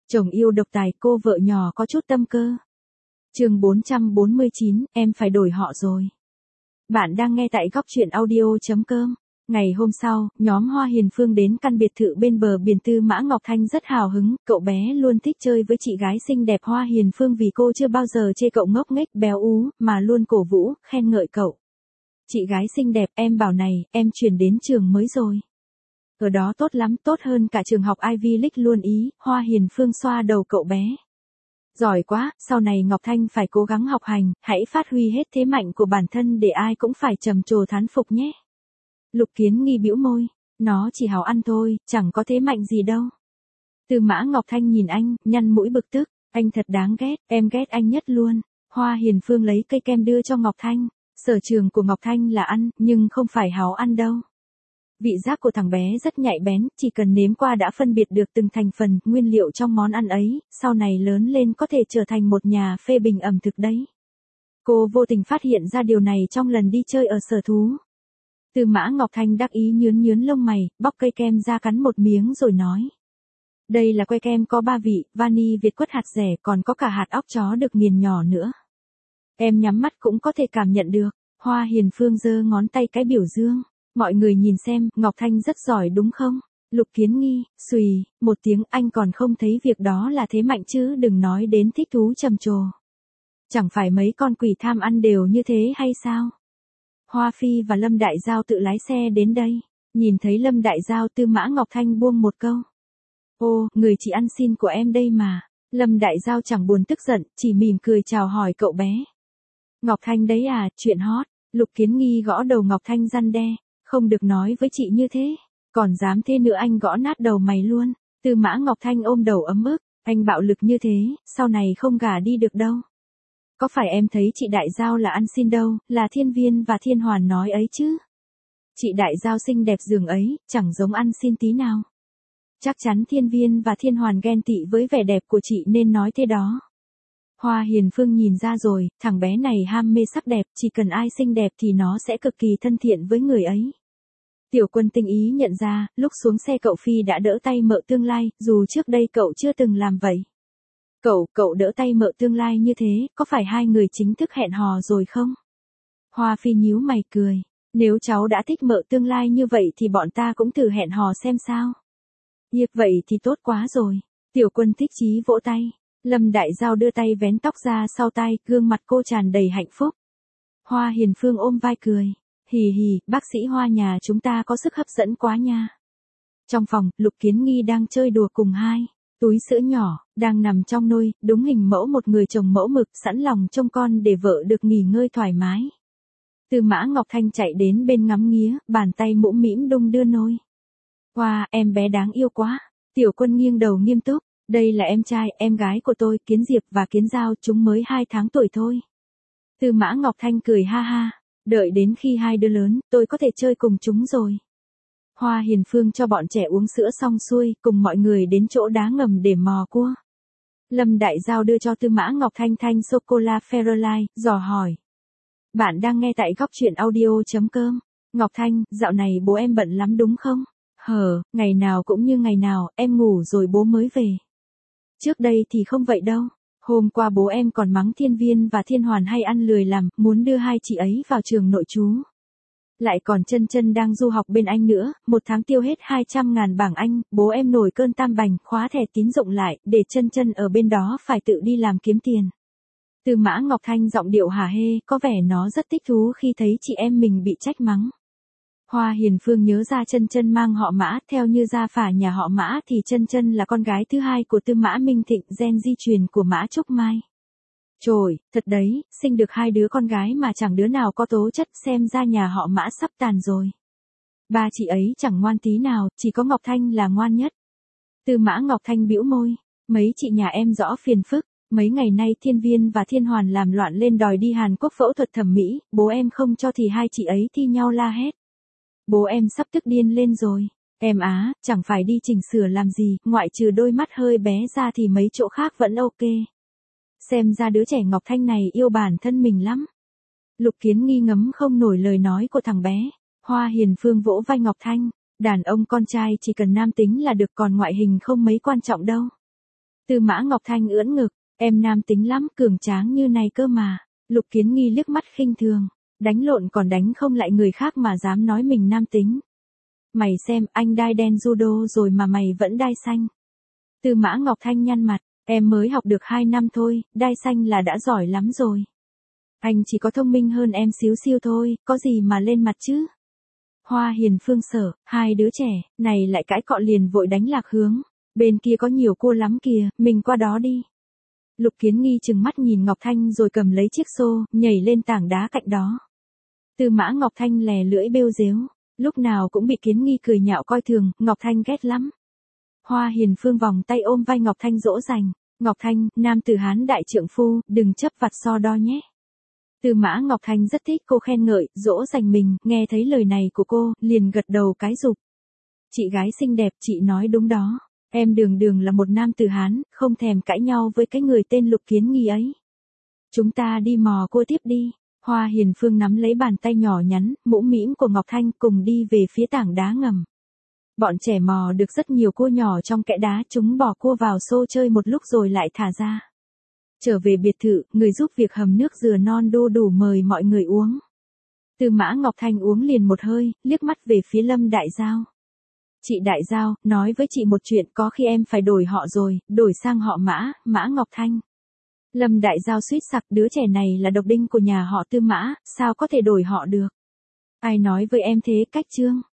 Chồng yêu độc tài, cô vợ nhỏ có chút tâm cơ. Chương 449, em phải đổi họ rồi. Bạn đang nghe tại góc truyện audio.com. Ngày hôm sau, nhóm Hoa Hiền Phương đến căn biệt thự bên bờ biển Tư Mã Ngọc Thanh rất hào hứng, cậu bé luôn thích chơi với chị gái xinh đẹp Hoa Hiền Phương vì cô chưa bao giờ chê cậu ngốc nghếch béo ú, mà luôn cổ vũ, khen ngợi cậu. Chị gái xinh đẹp, em bảo này, em chuyển đến trường mới rồi. Ở đó tốt lắm, tốt hơn cả trường học Ivy League luôn ý, Hoa Hiền Phương xoa đầu cậu bé. Giỏi quá, sau này Ngọc Thanh phải cố gắng học hành, hãy phát huy hết thế mạnh của bản thân để ai cũng phải trầm trồ thán phục nhé. Lục Kiến Nghi bĩu môi, nó chỉ hào ăn thôi, chẳng có thế mạnh gì đâu. Tư Mã Ngọc Thanh nhìn anh, nhăn mũi bực tức, anh thật đáng ghét, em ghét anh nhất luôn. Hoa Hiền Phương lấy cây kem đưa cho Ngọc Thanh, sở trường của Ngọc Thanh là ăn, nhưng không phải háo ăn đâu. Vị giác của thằng bé rất nhạy bén, chỉ cần nếm qua đã phân biệt được từng thành phần, nguyên liệu trong món ăn ấy, sau này lớn lên có thể trở thành một nhà phê bình ẩm thực đấy. Cô vô tình phát hiện ra điều này trong lần đi chơi ở sở thú. Tư Mã Ngọc Thanh đắc ý nhướn nhướn lông mày, bóc cây kem ra cắn một miếng rồi nói. Đây là que kem có 3 vị, vani Việt quất hạt dẻ, còn có cả hạt óc chó được nghiền nhỏ nữa. Em nhắm mắt cũng có thể cảm nhận được. Hoa Hiền Phương giơ ngón tay cái biểu dương. Mọi người nhìn xem, Ngọc Thanh rất giỏi đúng không? Lục Kiến Nghi, xùy, một tiếng, anh còn không thấy việc đó là thế mạnh chứ, đừng nói đến thích thú trầm trồ. Chẳng phải mấy con quỷ tham ăn đều như thế hay sao? Hoa Phi và Lâm Đại Giao tự lái xe đến đây. Nhìn thấy Lâm Đại Giao, Tư Mã Ngọc Thanh buông một câu. Ô, người chị ăn xin của em đây mà. Lâm Đại Giao chẳng buồn tức giận, chỉ mỉm cười chào hỏi cậu bé. Ngọc Thanh đấy à, chuyện hot. Lục Kiến Nghi gõ đầu Ngọc Thanh răn đe. Không được nói với chị như thế. Còn dám thế nữa anh gõ nát đầu mày luôn. Tư Mã Ngọc Thanh ôm đầu ấm ức. Anh bạo lực như thế, sau này không gả đi được đâu. Có phải em thấy chị Đại Giao là ăn xin đâu, là Thiên Viên và Thiên Hoàn nói ấy chứ. Chị Đại Giao xinh đẹp giường ấy, chẳng giống ăn xin tí nào. Chắc chắn Thiên Viên và Thiên Hoàn ghen tị với vẻ đẹp của chị nên nói thế đó. Hoa Hiền Phương nhìn ra rồi, thằng bé này ham mê sắc đẹp, chỉ cần ai xinh đẹp thì nó sẽ cực kỳ thân thiện với người ấy. Tiểu Quân tinh ý nhận ra, lúc xuống xe cậu Phi đã đỡ tay mợ tương lai, dù trước đây cậu chưa từng làm vậy. Cậu đỡ tay mợ tương lai như thế, có phải hai người chính thức hẹn hò rồi không? Hoa Phi nhíu mày cười, nếu cháu đã thích mợ tương lai như vậy thì bọn ta cũng thử hẹn hò xem sao. Vậy thì tốt quá rồi. Tiểu Quân thích chí vỗ tay. Lâm Đại Giao đưa tay vén tóc ra sau tai, gương mặt cô tràn đầy hạnh phúc. Hoa Hiền Phương ôm vai cười. Hì hì, bác sĩ Hoa nhà chúng ta có sức hấp dẫn quá nha. Trong phòng, Lục Kiến Nghi đang chơi đùa cùng hai túi sữa nhỏ, đang nằm trong nôi, đúng hình mẫu một người chồng mẫu mực, sẵn lòng trông con để vợ được nghỉ ngơi thoải mái. Tư Mã Ngọc Thanh chạy đến bên ngắm nghía, bàn tay mũm mĩm đung đưa nôi. Wow, em bé đáng yêu quá. Tiểu Quân nghiêng đầu nghiêm túc. Đây là em trai, em gái của tôi, Kiến Diệp và Kiến Giao, chúng mới 2 tháng tuổi thôi. Tư Mã Ngọc Thanh cười ha ha. Đợi đến khi hai đứa lớn, tôi có thể chơi cùng chúng rồi. Hoa Hiền Phương cho bọn trẻ uống sữa xong xuôi, cùng mọi người đến chỗ đá ngầm để mò cua. Lâm Đại Giao đưa cho Tư Mã Ngọc Thanh thanh sô-cô-la Fairlife, dò hỏi. Bạn đang nghe tại góc truyện audio.com. Ngọc Thanh, dạo này bố em bận lắm đúng không? Ngày nào cũng như ngày nào, em ngủ rồi bố mới về. Trước đây thì không vậy đâu. Hôm qua bố em còn mắng Thiên Viên và Thiên Hoàn hay ăn lười làm, muốn đưa hai chị ấy vào trường nội trú. Lại còn Chân Chân đang du học bên Anh nữa, 1 tháng tiêu hết 200.000 bảng Anh, bố em nổi cơn tam bành, khóa thẻ tín dụng lại, để Chân Chân ở bên đó phải tự đi làm kiếm tiền. Tư Mã Ngọc Thanh giọng điệu hả hê, có vẻ nó rất thích thú khi thấy chị em mình bị trách mắng. Hoa Hiền Phương nhớ ra Chân Chân mang họ Mã, theo như gia phả nhà họ Mã thì Chân Chân là con gái thứ hai của Tư Mã Minh Thịnh, gen di truyền của Mã Trúc Mai. Trời, thật đấy, sinh được 2 đứa con gái mà chẳng đứa nào có tố chất, xem ra nhà họ Mã sắp tàn rồi. Ba chị ấy chẳng ngoan tí nào, chỉ có Ngọc Thanh là ngoan nhất. Tư Mã Ngọc Thanh bĩu môi, mấy chị nhà em rõ phiền phức, mấy ngày nay Thiên Viên và Thiên Hoàn làm loạn lên đòi đi Hàn Quốc phẫu thuật thẩm mỹ, bố em không cho thì hai chị ấy thi nhau la hét. Bố em sắp tức điên lên rồi. Em á, chẳng phải đi chỉnh sửa làm gì, ngoại trừ đôi mắt hơi bé ra thì mấy chỗ khác vẫn ok. Xem ra đứa trẻ Ngọc Thanh này yêu bản thân mình lắm. Lục Kiến Nghi ngấm không nổi lời nói của thằng bé. Hoa Hiền Phương vỗ vai Ngọc Thanh. Đàn ông con trai chỉ cần nam tính là được, còn ngoại hình không mấy quan trọng đâu. Tư Mã Ngọc Thanh ưỡn ngực, em nam tính lắm, cường tráng như này cơ mà. Lục Kiến Nghi liếc mắt khinh thường, đánh lộn còn đánh không lại người khác mà dám nói mình nam tính. Mày xem, anh đai đen judo rồi mà mày vẫn đai xanh. Tư Mã Ngọc Thanh nhăn mặt, em mới học được 2 năm thôi, đai xanh là đã giỏi lắm rồi. Anh chỉ có thông minh hơn em xíu xiu thôi, có gì mà lên mặt chứ. Hoa Hiền Phương sợ, hai đứa trẻ, này lại cãi cọ liền vội đánh lạc hướng. Bên kia có nhiều cô lắm kìa, mình qua đó đi. Lục Kiến Nghi trừng mắt nhìn Ngọc Thanh rồi cầm lấy chiếc xô, nhảy lên tảng đá cạnh đó. Tư Mã Ngọc Thanh lè lưỡi bêu dếu, lúc nào cũng bị Kiến Nghi cười nhạo coi thường, Ngọc Thanh ghét lắm. Hoa Hiền Phương vòng tay ôm vai Ngọc Thanh dỗ dành, Ngọc Thanh, nam tử Hán đại trượng phu, đừng chấp vặt so đo nhé. Tư Mã Ngọc Thanh rất thích cô khen ngợi, dỗ dành mình, nghe thấy lời này của cô, liền gật đầu cái rụp. Chị gái xinh đẹp, chị nói đúng đó. Em đường đường là một nam tử Hán, không thèm cãi nhau với cái người tên Lục Kiến Nghi ấy. Chúng ta đi mò cô tiếp đi. Hoa Hiền Phương nắm lấy bàn tay nhỏ nhắn, mũm mĩm của Ngọc Thanh cùng đi về phía tảng đá ngầm. Bọn trẻ mò được rất nhiều cua nhỏ trong kẽ đá, chúng bỏ cua vào xô chơi một lúc rồi lại thả ra. Trở về biệt thự, người giúp việc hầm nước dừa non đô đủ mời mọi người uống. Tư Mã Ngọc Thanh uống liền một hơi, liếc mắt về phía Lâm Đại Giao. Chị Đại Giao, nói với chị một chuyện, có khi em phải đổi họ rồi, đổi sang họ Mã, Mã Ngọc Thanh. Lâm Đại Giao suýt sặc, đứa trẻ này là độc đinh của nhà họ Tư Mã, sao có thể đổi họ được. Ai nói với em thế, Cách Trương?